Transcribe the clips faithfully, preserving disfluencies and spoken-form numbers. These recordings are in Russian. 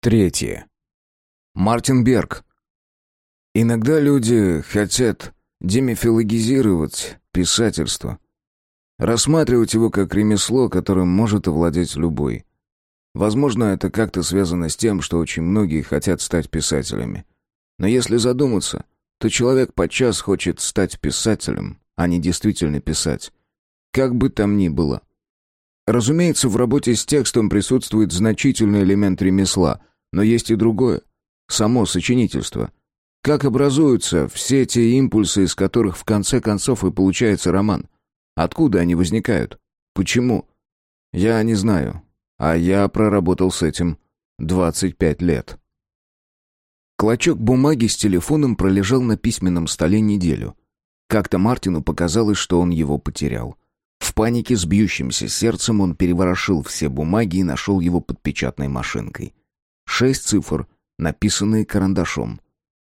Третье. Мартин Берг. Иногда люди хотят демифилогизировать писательство, рассматривать его как ремесло, которым может овладеть любой. Возможно, это как-то связано с тем, что очень многие хотят стать писателями. Но если задуматься, то человек подчас хочет стать писателем, а не действительно писать. Как бы там ни было. Разумеется, в работе с текстом присутствует значительный элемент ремесла, но есть и другое — само сочинительство. Как образуются все те импульсы, из которых в конце концов и получается роман? Откуда они возникают? Почему? Я не знаю, а я проработал с этим двадцать пять лет. Клочок бумаги с телефоном пролежал на письменном столе неделю. Как-то Мартину показалось, что он его потерял. В панике с бьющимся сердцем он переворошил все бумаги и нашел его под печатной машинкой. Шесть цифр, написанные карандашом.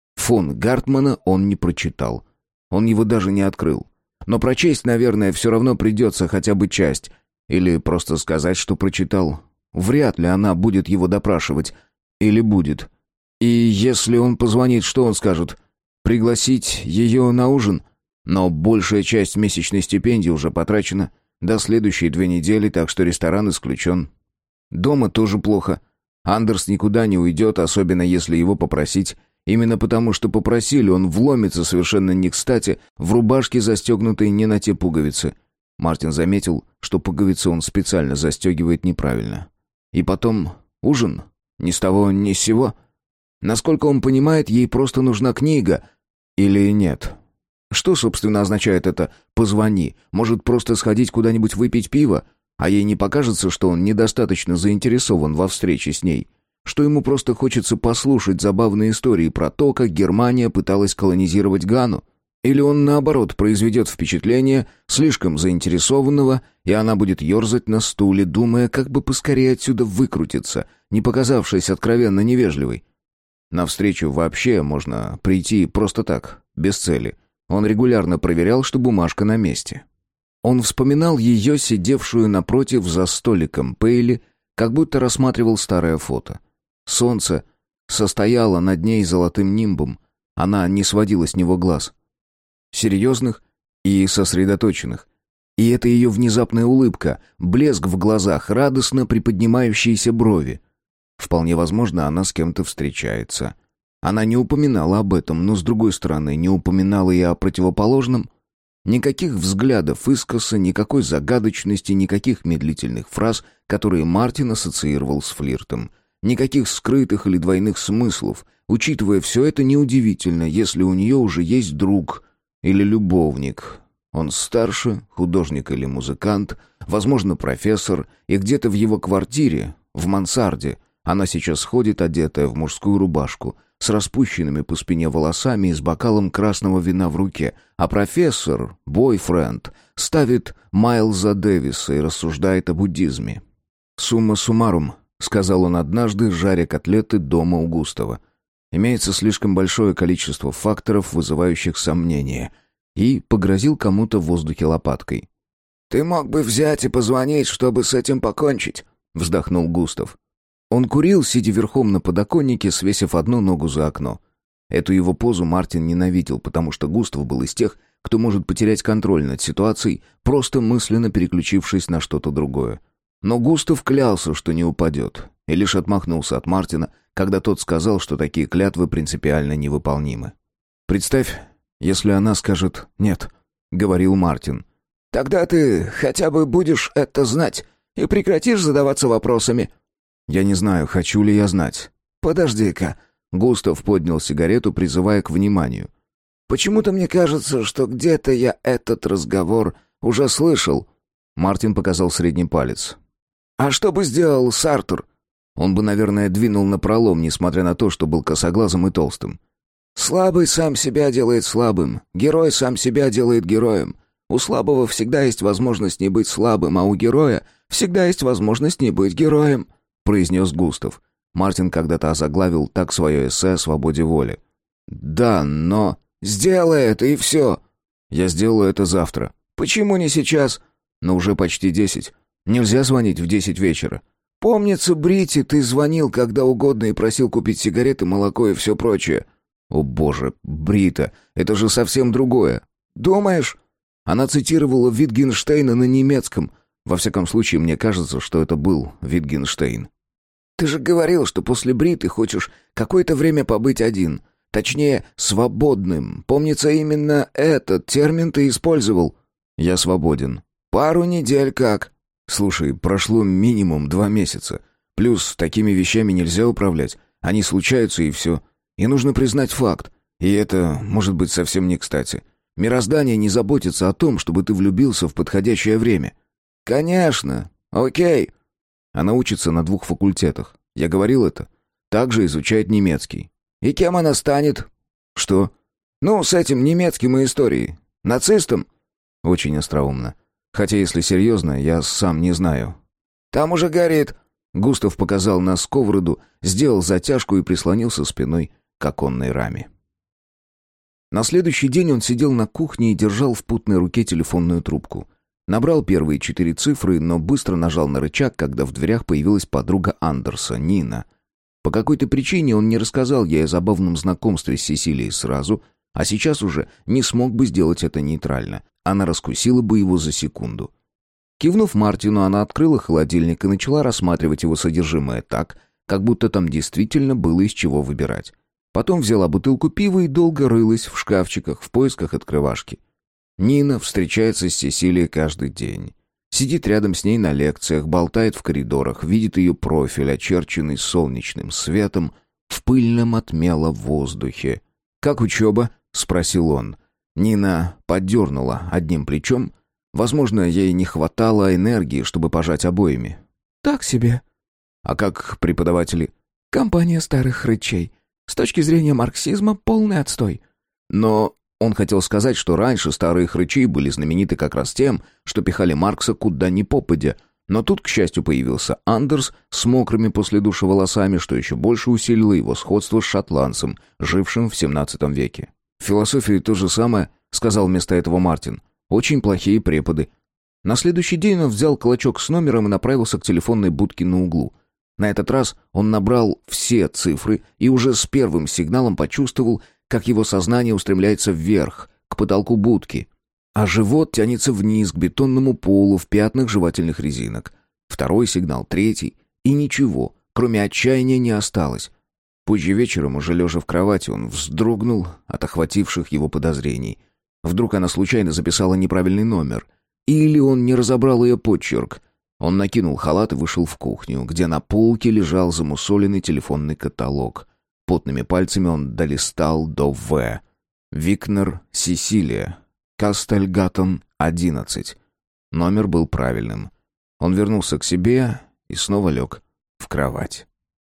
Фон Гартмана он не прочитал. Он его даже не открыл. Но прочесть, наверное, все равно придется хотя бы часть. Или просто сказать, что прочитал. Вряд ли она будет его допрашивать. Или будет. И если он позвонит, что он скажет? Пригласить ее на ужин? Но большая часть месячной стипендии уже потрачена. До следующей две недели, так что ресторан исключен. Дома тоже плохо. Андерс никуда не уйдет, особенно если его попросить. Именно потому, что попросили, он вломится совершенно не кстати в рубашке, застегнутой не на те пуговицы. Мартин заметил, что пуговицы он специально застегивает неправильно. И потом ужин. Ни с того, ни с сего. Насколько он понимает, ей просто нужна книга. Или нет? Что, собственно, означает это «позвони»? Может, просто сходить куда-нибудь выпить пиво? А ей не покажется, что он недостаточно заинтересован во встрече с ней? Что ему просто хочется послушать забавные истории про то, как Германия пыталась колонизировать Гану? Или он, наоборот, произведет впечатление слишком заинтересованного, и она будет ерзать на стуле, думая, как бы поскорее отсюда выкрутиться, не показавшись откровенно невежливой? На встречу вообще можно прийти просто так, без цели. Он регулярно проверял, что бумажка на месте. Он вспоминал ее, сидевшую напротив за столиком Пейли, как будто рассматривал старое фото. Солнце состояло над ней золотым нимбом. Она не сводила с него глаз. Серьезных и сосредоточенных. И это ее внезапная улыбка, блеск в глазах, радостно приподнимающиеся брови. Вполне возможно, она с кем-то встречается. Она не упоминала об этом, но, с другой стороны, не упоминала и о противоположном. Никаких взглядов искоса, никакой загадочности, никаких медлительных фраз, которые Мартин ассоциировал с флиртом. Никаких скрытых или двойных смыслов. Учитывая все это, неудивительно, если у нее уже есть друг или любовник. Он старше, художник или музыкант, возможно, профессор, и где-то в его квартире, в мансарде, она сейчас ходит, одетая в мужскую рубашку, с распущенными по спине волосами и с бокалом красного вина в руке, а профессор, бойфренд, ставит Майлза Дэвиса и рассуждает о буддизме. «Сумма суммарум», — сказал он однажды, жаря котлеты дома у Густава. «Имеется слишком большое количество факторов, вызывающих сомнения», и погрозил кому-то в воздухе лопаткой. «Ты мог бы взять и позвонить, чтобы с этим покончить», — вздохнул Густав. Он курил, сидя верхом на подоконнике, свесив одну ногу за окно. Эту его позу Мартин ненавидел, потому что Густав был из тех, кто может потерять контроль над ситуацией, просто мысленно переключившись на что-то другое. Но Густав клялся, что не упадет, и лишь отмахнулся от Мартина, когда тот сказал, что такие клятвы принципиально невыполнимы. «Представь, если она скажет «нет», — говорил Мартин. «Тогда ты хотя бы будешь это знать и прекратишь задаваться вопросами». «Я не знаю, хочу ли я знать». «Подожди-ка». Густав поднял сигарету, призывая к вниманию. «Почему-то мне кажется, что где-то я этот разговор уже слышал». Мартин показал средний палец. «А что бы сделал Сартр?» Он бы, наверное, двинул напролом, несмотря на то, что был косоглазым и толстым. «Слабый сам себя делает слабым. Герой сам себя делает героем. У слабого всегда есть возможность не быть слабым, а у героя всегда есть возможность не быть героем», произнес Густав. Мартин когда-то озаглавил так свое эссе о свободе воли. «Да, но...» «Сделай это, и все!» «Я сделаю это завтра». «Почему не сейчас?» «Но уже почти десять. Нельзя звонить в десять вечера». Помнится, Брите, ты звонил когда угодно и просил купить сигареты, молоко и все прочее». «О боже, Брита, это же совсем другое». «Думаешь?» Она цитировала Витгенштейна на немецком. Во всяком случае, мне кажется, что это был Витгенштейн. «Ты же говорил, что после Бриты хочешь какое-то время побыть один. Точнее, свободным. Помнится, именно этот термин ты использовал». «Я свободен». «Пару недель как?» «Слушай, прошло минимум два месяца. Плюс такими вещами нельзя управлять. Они случаются и все. И нужно признать факт. И это может быть совсем не кстати. Мироздание не заботится о том, чтобы ты влюбился в подходящее время». «Конечно. Окей». Она учится на двух факультетах. Я говорил это. Также изучает немецкий. «И кем она станет?» «Что?» «Ну, с этим немецким и историей. Нацистом?» Очень остроумно. Хотя, если серьезно, я сам не знаю. «Там уже горит». Густав показал на сковороду, сделал затяжку и прислонился спиной к оконной раме. На следующий день он сидел на кухне и держал в путной руке телефонную трубку. Набрал первые четыре цифры, но быстро нажал на рычаг, когда в дверях появилась подруга Андерса, Нина. По какой-то причине он не рассказал ей о забавном знакомстве с Сесилией сразу, а сейчас уже не смог бы сделать это нейтрально. Она раскусила бы его за секунду. Кивнув Мартину, она открыла холодильник и начала рассматривать его содержимое так, как будто там действительно было из чего выбирать. Потом взяла бутылку пива и долго рылась в шкафчиках в поисках открывашки. Нина встречается с Сесилией каждый день. Сидит рядом с ней на лекциях, болтает в коридорах, видит ее профиль, очерченный солнечным светом, в пыльном от мела воздухе. «Как учеба?» — спросил он. Нина поддернула одним плечом. Возможно, ей не хватало энергии, чтобы пожать обоими. «Так себе». «А как преподаватели?» «Компания старых хрычей. С точки зрения марксизма полный отстой». Но он хотел сказать, что раньше старые хрычи были знамениты как раз тем, что пихали Маркса куда ни попадя. Но тут, к счастью, появился Андерс с мокрыми после душа волосами, что еще больше усилило его сходство с шотландцем, жившим в семнадцатом веке. «В философии то же самое», — сказал вместо этого Мартин. «Очень плохие преподы». На следующий день он взял клочок с номером и направился к телефонной будке на углу. На этот раз он набрал все цифры и уже с первым сигналом почувствовал, как его сознание устремляется вверх, к потолку будки, а живот тянется вниз, к бетонному полу в пятнах жевательных резинок. Второй сигнал, третий, и ничего, кроме отчаяния, не осталось. Позже вечером, уже лежа в кровати, он вздрогнул от охвативших его подозрений. Вдруг она случайно записала неправильный номер. Или он не разобрал ее почерк. Он накинул халат и вышел в кухню, где на полке лежал замусоленный телефонный каталог. Потными пальцами он долистал до «В». Викнер Сесилия. Кастельгаттен, одиннадцать. Номер был правильным. Он вернулся к себе и снова лег в кровать.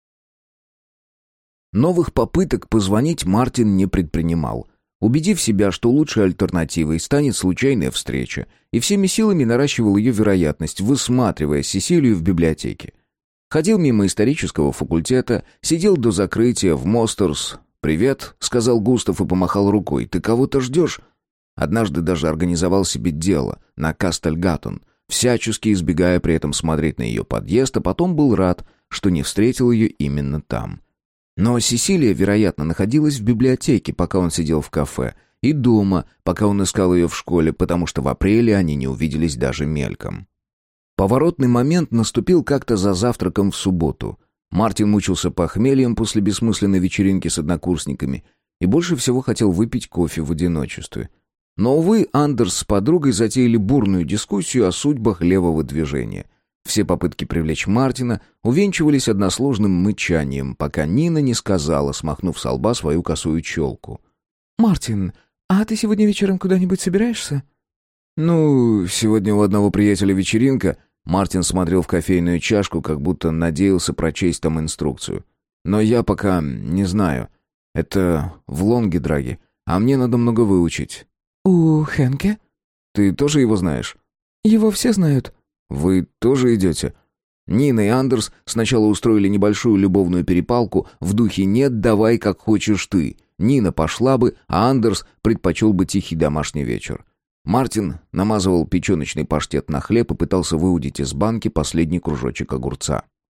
Новых попыток позвонить Мартин не предпринимал, убедив себя, что лучшей альтернативой станет случайная встреча, и всеми силами наращивал ее вероятность, высматривая Сесилию в библиотеке. Ходил мимо исторического факультета, сидел до закрытия в Мостерс. «Привет», — сказал Густав и помахал рукой. «Ты кого-то ждешь?» Однажды даже организовал себе дело на Кастельгаттен, всячески избегая при этом смотреть на ее подъезд, а потом был рад, что не встретил ее именно там. Но Сесилия, вероятно, находилась в библиотеке, пока он сидел в кафе, и дома, пока он искал ее в школе, потому что в апреле они не увиделись даже мельком. Поворотный момент наступил как-то за завтраком в субботу. Мартин мучился похмельем после бессмысленной вечеринки с однокурсниками и больше всего хотел выпить кофе в одиночестве. Но, увы, Андерс с подругой затеяли бурную дискуссию о судьбах левого движения. Все попытки привлечь Мартина увенчивались односложным мычанием, пока Нина не сказала, смахнув со лба свою косую челку. «Мартин, а ты сегодня вечером куда-нибудь собираешься?» «Ну, сегодня у одного приятеля вечеринка». Мартин смотрел в кофейную чашку, как будто надеялся прочесть там инструкцию. «Но я пока не знаю. Это в Лонгедраге, а мне надо много выучить». «У Хенке?» «Ты тоже его знаешь?» «Его все знают». «Вы тоже идете?» Нина и Андерс сначала устроили небольшую любовную перепалку в духе «нет, давай как хочешь ты». Нина пошла бы, а Андерс предпочел бы тихий домашний вечер. Мартин намазывал печеночный паштет на хлеб и пытался выудить из банки последний кружочек огурца.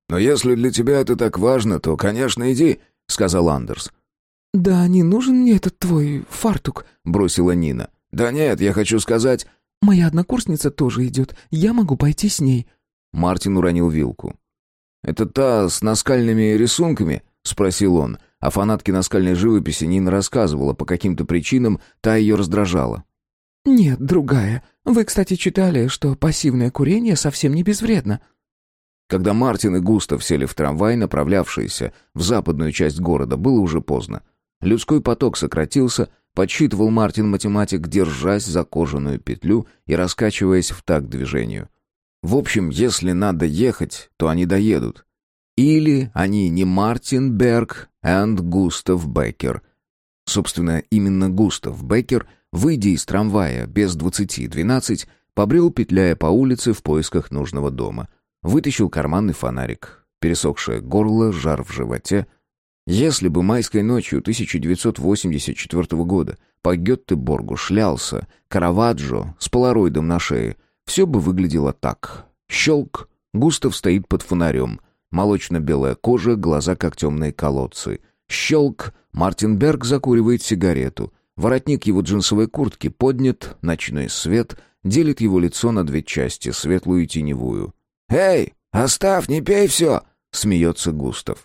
«Но если для тебя это так важно, то, конечно, иди», — сказал Андерс. «Да не нужен мне этот твой фартук», — бросила Нина. «Да нет, я хочу сказать...» «Моя однокурсница тоже идет. Я могу пойти с ней». Мартин уронил вилку. «Это та с наскальными рисунками?» — спросил он. О фанатке наскальной живописи Нина рассказывала, по каким-то причинам та ее раздражала. «Нет, другая. Вы, кстати, читали, что пассивное курение совсем не безвредно». Когда Мартин и Густав сели в трамвай, направлявшийся в западную часть города, было уже поздно. Людской поток сократился, подсчитывал Мартин математик, держась за кожаную петлю и раскачиваясь в такт движению. В общем, если надо ехать, то они доедут. Или они не Мартин Берг и Густав Беккер. Собственно, именно Густав Беккер, выйдя из трамвая без двадцати двенадцать, побрел, петляя по улице в поисках нужного дома. Вытащил карманный фонарик. Пересохшее горло, жар в животе. Если бы майской ночью тысяча девятьсот восемьдесят четвёртого года по Гётеборгу шлялся Караваджо с полароидом на шее, все бы выглядело так. Щелк. Густав стоит под фонарем. Молочно-белая кожа, глаза как темные колодцы. Щелк. Мартин Берг закуривает сигарету. Воротник его джинсовой куртки поднят, ночной свет делит его лицо на две части, светлую и теневую. «Эй, оставь, не пей все!» — смеется Густав.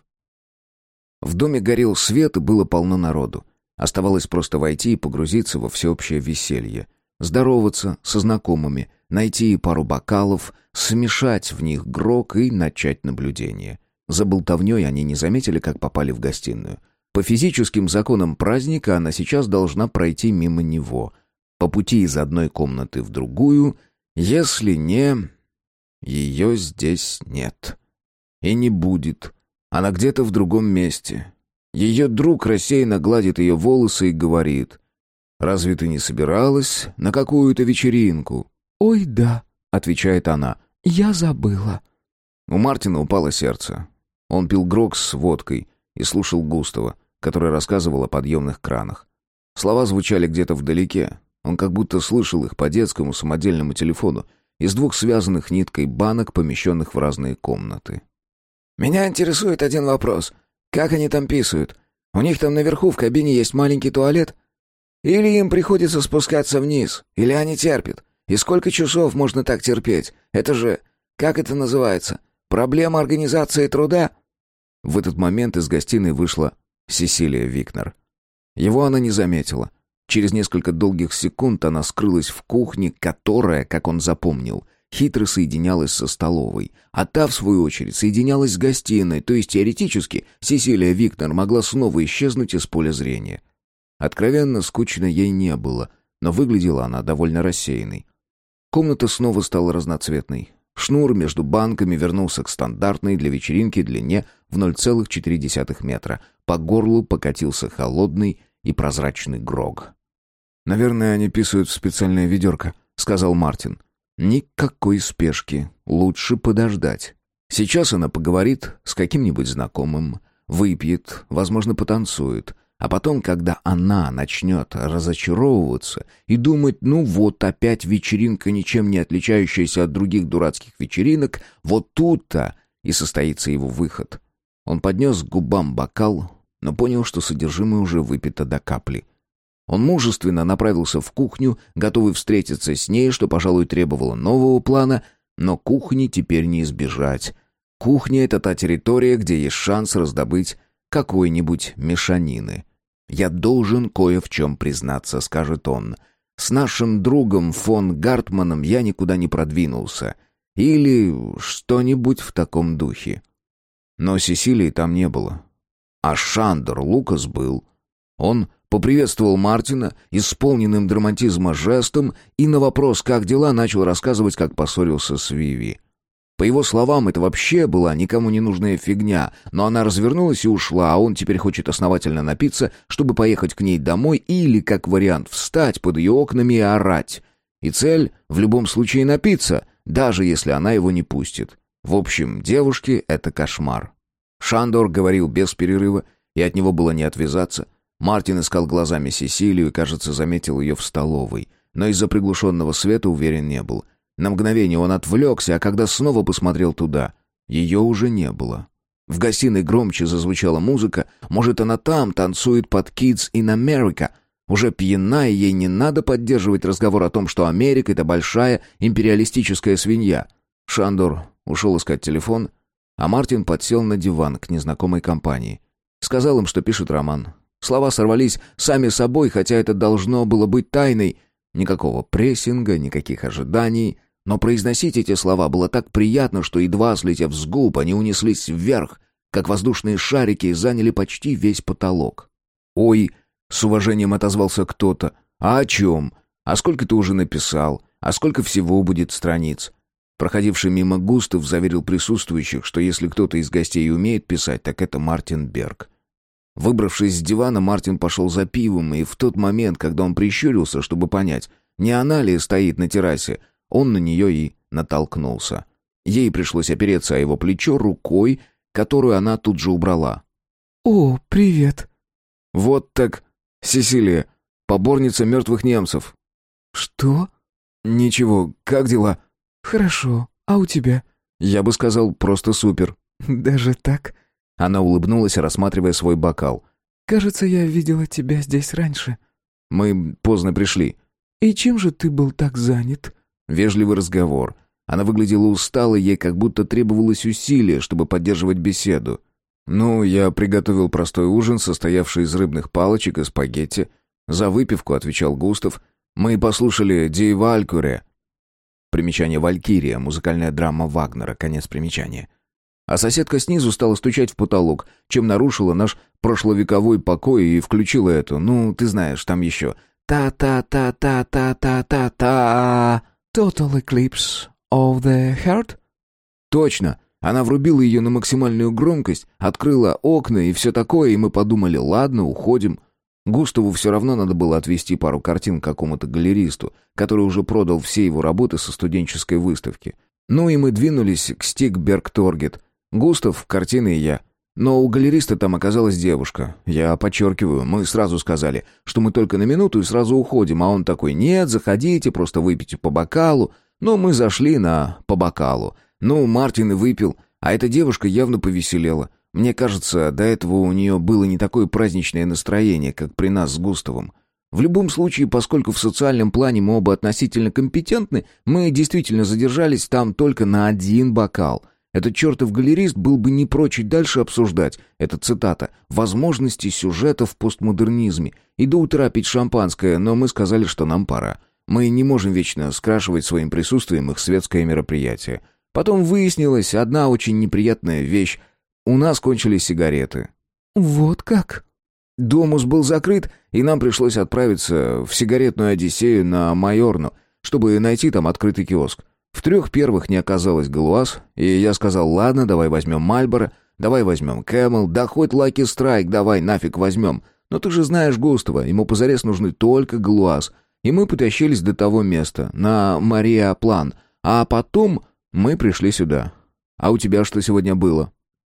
В доме горел свет и было полно народу. Оставалось просто войти и погрузиться во всеобщее веселье. Здороваться со знакомыми, найти пару бокалов, смешать в них грог и начать наблюдение. За болтовней они не заметили, как попали в гостиную. По физическим законам праздника она сейчас должна пройти мимо него. По пути из одной комнаты в другую, если не... Ее здесь нет. И не будет. Она где-то в другом месте. Ее друг рассеянно гладит ее волосы и говорит: «Разве ты не собиралась на какую-то вечеринку?» «Ой, да», — отвечает она, — «я забыла». У Мартина упало сердце. Он пил грог с водкой и слушал Густава, который рассказывал о подъемных кранах. Слова звучали где-то вдалеке. Он как будто слышал их по детскому самодельному телефону из двух связанных ниткой банок, помещенных в разные комнаты. «Меня интересует один вопрос. Как они там писают? У них там наверху в кабине есть маленький туалет? Или им приходится спускаться вниз? Или они терпят? И сколько часов можно так терпеть? Это же... Как это называется? Проблема организации труда?» В этот момент из гостиной вышла Сесилия Викнер. Его она не заметила. Через несколько долгих секунд она скрылась в кухне, которая, как он запомнил, хитро соединялась со столовой, а та, в свою очередь, соединялась с гостиной, то есть теоретически Сесилия Викнер могла снова исчезнуть из поля зрения. Откровенно скучно ей не было, но выглядела она довольно рассеянной. Комната снова стала разноцветной. Шнур между банками вернулся к стандартной для вечеринки длине в ноль целых четыре десятых метра. По горлу покатился холодный и прозрачный грог. «Наверное, они писают в специальное ведерко», — сказал Мартин. «Никакой спешки. Лучше подождать. Сейчас она поговорит с каким-нибудь знакомым, выпьет, возможно, потанцует. А потом, когда она начнет разочаровываться и думать, ну вот опять вечеринка, ничем не отличающаяся от других дурацких вечеринок, вот тут-то и состоится его выход». Он поднес к губам бокал, но понял, что содержимое уже выпито до капли. Он мужественно направился в кухню, готовый встретиться с ней, что, пожалуй, требовало нового плана, но кухни теперь не избежать. Кухня — это та территория, где есть шанс раздобыть какой-нибудь мешанины. «Я должен кое в чем признаться», — скажет он. «С нашим другом фон Гартманом я никуда не продвинулся». Или что-нибудь в таком духе. Но Сесилии там не было. А Шандор Лукас был. Он поприветствовал Мартина исполненным драматизма жестом и на вопрос «как дела?» начал рассказывать, как поссорился с Виви. По его словам, это вообще была никому не нужная фигня, но она развернулась и ушла, а он теперь хочет основательно напиться, чтобы поехать к ней домой или, как вариант, встать под ее окнами и орать. И цель в любом случае напиться, даже если она его не пустит. В общем, девушке это кошмар. Шандор говорил без перерыва, и от него было не отвязаться. Мартин искал глазами Сесилию и, кажется, заметил ее в столовой, но из-за приглушенного света уверен не был. На мгновение он отвлекся, а когда снова посмотрел туда, Ее уже не было. В гостиной громче зазвучала музыка. Может, она там танцует под «Kids in America». Уже пьяна, и ей не надо поддерживать разговор о том, что Америка — это большая империалистическая свинья. Шандор ушел искать телефон, а Мартин подсел на диван к незнакомой компании. Сказал им, что пишет роман. Слова сорвались сами собой, хотя это должно было быть тайной. Никакого прессинга, никаких ожиданий. Но произносить эти слова было так приятно, что, едва слетев с губ, они унеслись вверх, как воздушные шарики, и заняли почти весь потолок. «Ой!» — с уважением отозвался кто-то. «А о чем? А сколько ты уже написал? А сколько всего будет страниц?» Проходивший мимо Густав заверил присутствующих, что если кто-то из гостей умеет писать, так это Мартин Берг. Выбравшись с дивана, Мартин пошел за пивом, и в тот момент, когда он прищурился, чтобы понять, не она ли стоит на террасе, он на нее и натолкнулся. Ей пришлось опереться о его плечо рукой, которую она тут же убрала. «О, привет!» «Вот так, Сесилия, поборница мертвых немцев». «Что?» «Ничего, как дела?» «Хорошо, а у тебя?» «Я бы сказал, просто супер». «Даже так?» Она улыбнулась, рассматривая свой бокал. «Кажется, я видела тебя здесь раньше». «Мы поздно пришли». «И чем же ты был так занят?» Вежливый разговор. Она выглядела усталой, ей как будто требовалось усилие, чтобы поддерживать беседу. «Ну, я приготовил простой ужин, состоявший из рыбных палочек и спагетти. За выпивку», — отвечал Густав. «Мы послушали «Ди Валькюре». Примечание «Валькирия», музыкальная драма Вагнера, конец примечания. А соседка снизу стала стучать в потолок, чем нарушила наш прошловековой покой и включила эту, ну, ты знаешь, там еще «та-та-та-та-та-та-та-та». «Total Eclipse of the Heart?» Точно. Она врубила ее на максимальную громкость, открыла окна и все такое, и мы подумали, ладно, уходим. Густаву все равно надо было отвезти пару картин к какому-то галеристу, который уже продал все его работы со студенческой выставки. Ну и мы двинулись к Стикберг-Торгет. Густав, картины и я. Но у галериста там оказалась девушка. Я подчеркиваю, мы сразу сказали, что мы только на минуту и сразу уходим, а он такой: «Нет, заходите, просто выпейте по бокалу». Но мы зашли на «по бокалу». Ну, Мартин и выпил, а эта девушка явно повеселела. Мне кажется, до этого у нее было не такое праздничное настроение, как при нас с Густавом. В любом случае, поскольку в социальном плане мы оба относительно компетентны, мы действительно задержались там только на один бокал. Этот чертов галерист был бы не прочь и дальше обсуждать, это цитата, «возможности сюжета в постмодернизме» и до утра пить шампанское, но мы сказали, что нам пора. Мы не можем вечно скрашивать своим присутствием их светское мероприятие. Потом выяснилась одна очень неприятная вещь. У нас кончились сигареты. «Вот как?» Домус был закрыт, и нам пришлось отправиться в сигаретную Одиссею на Майорну, чтобы найти там открытый киоск. В трех первых не оказалось Галуаз, и я сказал: «Ладно, давай возьмем Мальборо, давай возьмем Кэмел, да хоть Лаки Страйк давай нафиг возьмем. Но ты же знаешь Густава, ему позарез нужны только Галуаз». И мы потащились до того места, на Мария План, а потом мы пришли сюда. А у тебя что сегодня было?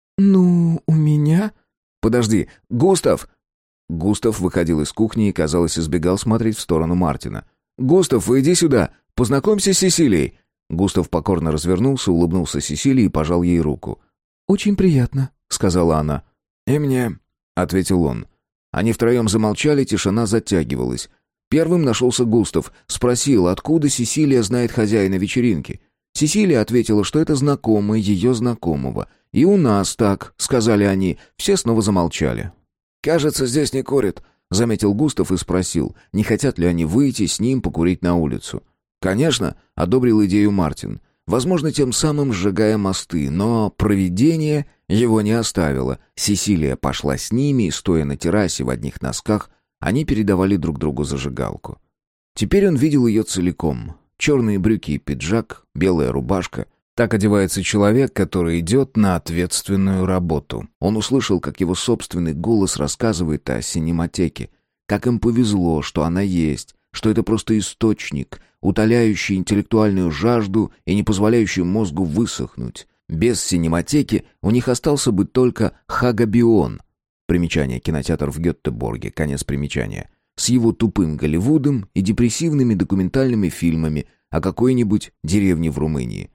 «Ну, у меня...» «Подожди, Густав!» Густав выходил из кухни и, казалось, избегал смотреть в сторону Мартина. «Густав, иди сюда! Познакомься с Сесилией!» Густав покорно развернулся, улыбнулся Сесилии и пожал ей руку. «Очень приятно», — сказала она. «И мне», — ответил он. Они втроем замолчали, тишина затягивалась. Первым нашелся Густав, спросил, откуда Сесилия знает хозяина вечеринки. Сесилия ответила, что это знакомый ее знакомого. «И у нас так», — сказали они. Все снова замолчали. «Кажется, здесь не курят», — заметил Густав и спросил, не хотят ли они выйти с ним покурить на улицу. «Конечно», — одобрил идею Мартин. Возможно, тем самым сжигая мосты, но провидение его не оставило. Сесилия пошла с ними, и, стоя на террасе в одних носках, они передавали друг другу зажигалку. Теперь он видел ее целиком. Черные брюки и пиджак, белая рубашка. Так одевается человек, который идет на ответственную работу. Он услышал, как его собственный голос рассказывает о синематеке. Как им повезло, что она есть, что это просто источник, утоляющий интеллектуальную жажду и не позволяющий мозгу высохнуть. Без синематеки у них остался бы только Хагабион. Примечание: кинотеатр в Геттеборге, конец примечания. С его тупым Голливудом и депрессивными документальными фильмами о какой-нибудь деревне в Румынии.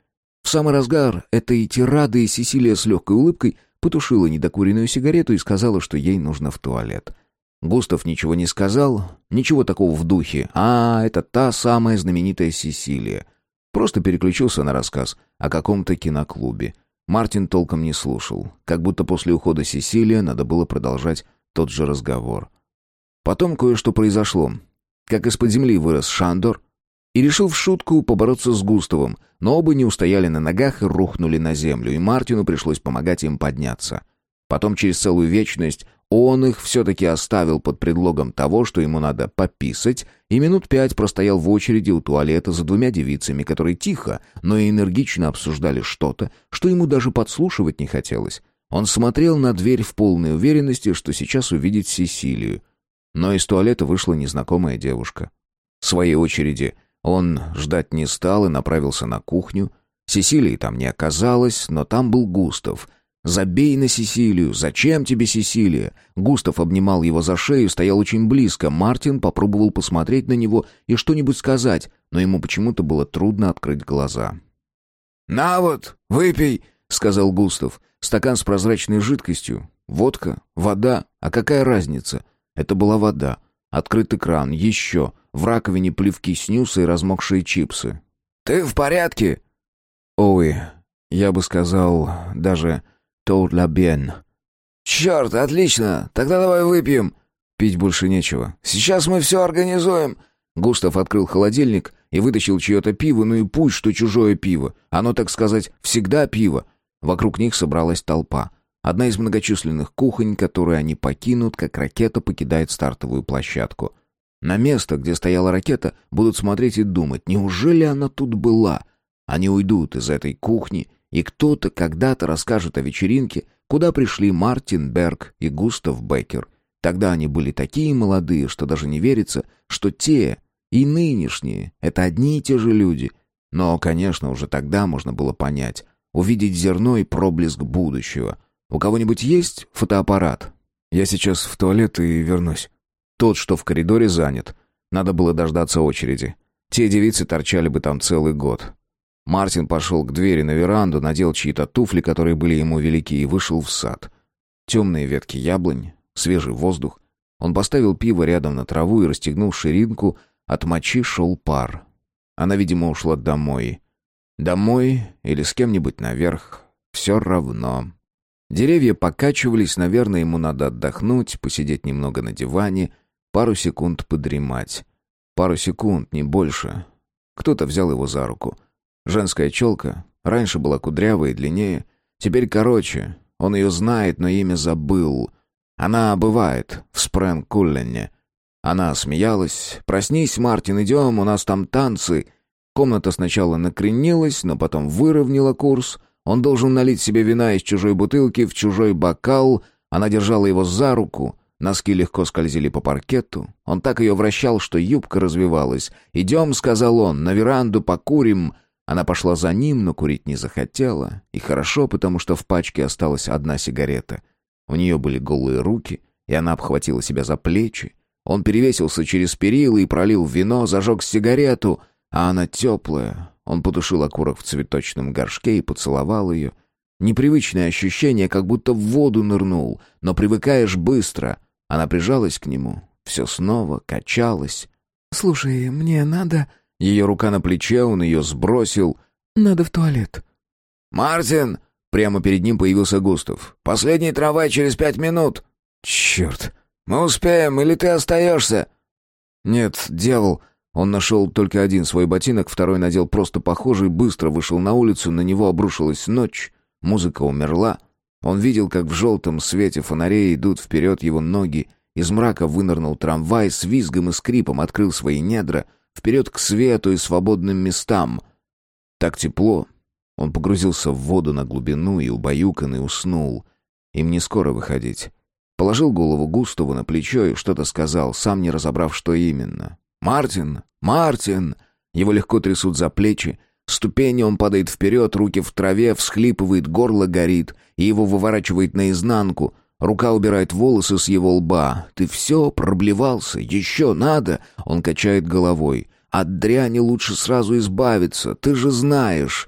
В самый разгар этой тирады Сесилия с легкой улыбкой потушила недокуренную сигарету и сказала, что ей нужно в туалет. Густав ничего не сказал, ничего такого в духе. А, это та самая знаменитая Сесилия. Просто переключился на рассказ о каком-то киноклубе. Мартин толком не слушал, как будто после ухода Сесилия надо было продолжать тот же разговор. Потом кое-что произошло. Как из-под земли вырос Шандор и решил в шутку побороться с Густавом, но оба не устояли на ногах и рухнули на землю, и Мартину пришлось помогать им подняться. Потом через целую вечность он их все-таки оставил под предлогом того, что ему надо пописать, и минут пять простоял в очереди у туалета за двумя девицами, которые тихо, но и энергично обсуждали что-то, что ему даже подслушивать не хотелось. Он смотрел на дверь в полной уверенности, что сейчас увидит Сесилию. Но из туалета вышла незнакомая девушка. Своей очереди он ждать не стал и направился на кухню. Сесилии там не оказалось, но там был Густав. «Забей на Сесилию! Зачем тебе Сесилия?» Густав обнимал его за шею, стоял очень близко. Мартин попробовал посмотреть на него и что-нибудь сказать, но ему почему-то было трудно открыть глаза. «На вот, выпей!» — сказал Густав. Стакан с прозрачной жидкостью. Водка, вода, а какая разница? Это была вода. Открытый кран, еще. В раковине плевки снюса и размокшие чипсы. «Ты в порядке?» «Ой, я бы сказал, даже tout la bien». «Черт, отлично! Тогда давай выпьем!» «Пить больше нечего. Сейчас мы все организуем!» Густав открыл холодильник и вытащил чье-то пиво, ну и пусть, что чужое пиво. Оно, так сказать, всегда пиво. Вокруг них собралась толпа. Одна из многочисленных кухонь, которую они покинут, как ракета покидает стартовую площадку. На место, где стояла ракета, будут смотреть и думать, неужели она тут была? Они уйдут из этой кухни, и кто-то когда-то расскажет о вечеринке, куда пришли Мартин Берг и Густав Беккер. Тогда они были такие молодые, что даже не верится, что те и нынешние — это одни и те же люди. Но, конечно, уже тогда можно было понять, увидеть зерно и проблеск будущего. У кого-нибудь есть фотоаппарат? Я сейчас в туалет и вернусь. Тот, что в коридоре, занят. Надо было дождаться очереди. Те девицы торчали бы там целый год. Мартин пошел к двери на веранду, надел чьи-то туфли, которые были ему велики, и вышел в сад. Темные ветки яблонь, свежий воздух. Он поставил пиво рядом на траву и расстегнул ширинку. От мочи шел пар. Она, видимо, ушла домой. Домой или с кем-нибудь наверх. Все равно. Деревья покачивались, наверное, ему надо отдохнуть, посидеть немного на диване, пару секунд подремать. Пару секунд, не больше. Кто-то взял его за руку. Женская челка. Раньше была кудрявая и длиннее. Теперь короче. Он ее знает, но имя забыл. Она бывает в Спрэнг-Куллене. Она смеялась. «Проснись, Мартин, идем, у нас там танцы». Комната сначала накренилась, но потом выровняла курс. Он должен налить себе вина из чужой бутылки в чужой бокал. Она держала его за руку. Носки легко скользили по паркету. Он так ее вращал, что юбка развивалась. «Идем», — сказал он, — «на веранду покурим». Она пошла за ним, но курить не захотела. И хорошо, потому что в пачке осталась одна сигарета. У нее были голые руки, и она обхватила себя за плечи. Он перевесился через перила и пролил вино, зажег сигарету, а она теплая. Он потушил окурок в цветочном горшке и поцеловал ее. Непривычное ощущение, как будто в воду нырнул, но привыкаешь быстро. Она прижалась к нему, все снова качалась. «Слушай, мне надо...» Ее рука на плече, он ее сбросил. «Надо в туалет». «Мартин!» Прямо перед ним появился Густав. «Последний трамвай через пять минут». «Черт! Мы успеем, или ты остаешься?» «Нет, дьявол». Он нашел только один свой ботинок, второй надел просто похожий, быстро вышел на улицу, на него обрушилась ночь, музыка умерла. Он видел, как в желтом свете фонарей идут вперед его ноги. Из мрака вынырнул трамвай, с визгом и скрипом открыл свои недра, вперед к свету и свободным местам. Так тепло. Он погрузился в воду на глубину и убаюканный уснул. Им не скоро выходить. Положил голову Густаву на плечо и что-то сказал, сам не разобрав, что именно. «Мартин! Мартин!» Его легко трясут за плечи. Ступени он падает вперед, руки в траве, всхлипывает, горло горит, и его выворачивает наизнанку. Рука убирает волосы с его лба. «Ты все проблевался? Еще надо?» Он качает головой. «От дряни лучше сразу избавиться, ты же знаешь».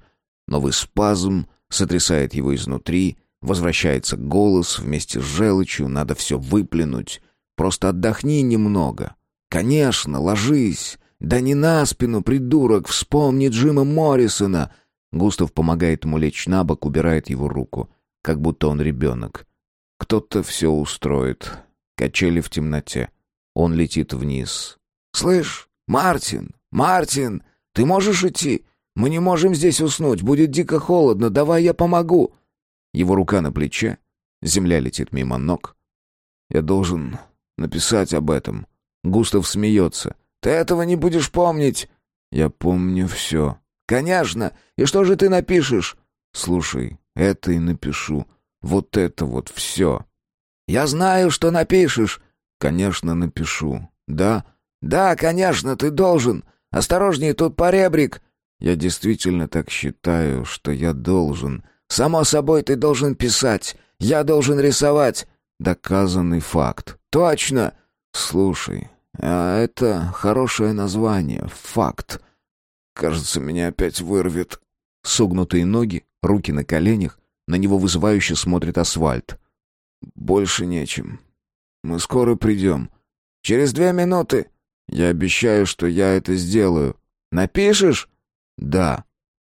Новый спазм сотрясает его изнутри, возвращается голос вместе с желчью, надо все выплюнуть. Просто отдохни немного. Конечно, ложись. Да не на спину, придурок, вспомни Джима Моррисона. Густав помогает ему лечь на бок, убирает его руку, как будто он ребенок. Кто-то все устроит. Качели в темноте. Он летит вниз. «Слышь, Мартин, Мартин, ты можешь идти? Мы не можем здесь уснуть, будет дико холодно, давай я помогу». Его рука на плече, земля летит мимо ног. «Я должен написать об этом». Густав смеется. «Ты этого не будешь помнить». «Я помню все». «Конечно! И что же ты напишешь?» «Слушай, это и напишу. Вот это вот все». «Я знаю, что напишешь». «Конечно, напишу. Да?» «Да, конечно, ты должен. Осторожнее, тут поребрик». «Я действительно так считаю, что я должен». «Само собой, ты должен писать. Я должен рисовать». «Доказанный факт». «Точно». «Слушай, а это хорошее название. Факт. Кажется, меня опять вырвет». Согнутые ноги, руки на коленях, на него вызывающе смотрит асфальт. «Больше нечем. Мы скоро придем». «Через две минуты». «Я обещаю, что я это сделаю». «Напишешь?» «Да».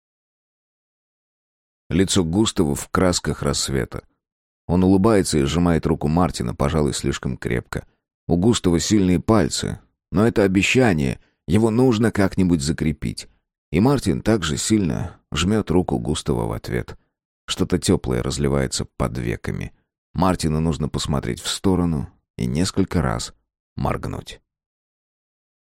Лицо Густава в красках рассвета. Он улыбается и сжимает руку Мартина, пожалуй, слишком крепко. У Густава сильные пальцы, но это обещание, его нужно как-нибудь закрепить. И Мартин также сильно жмет руку Густава в ответ. Что-то теплое разливается под веками. Мартину нужно посмотреть в сторону и несколько раз моргнуть.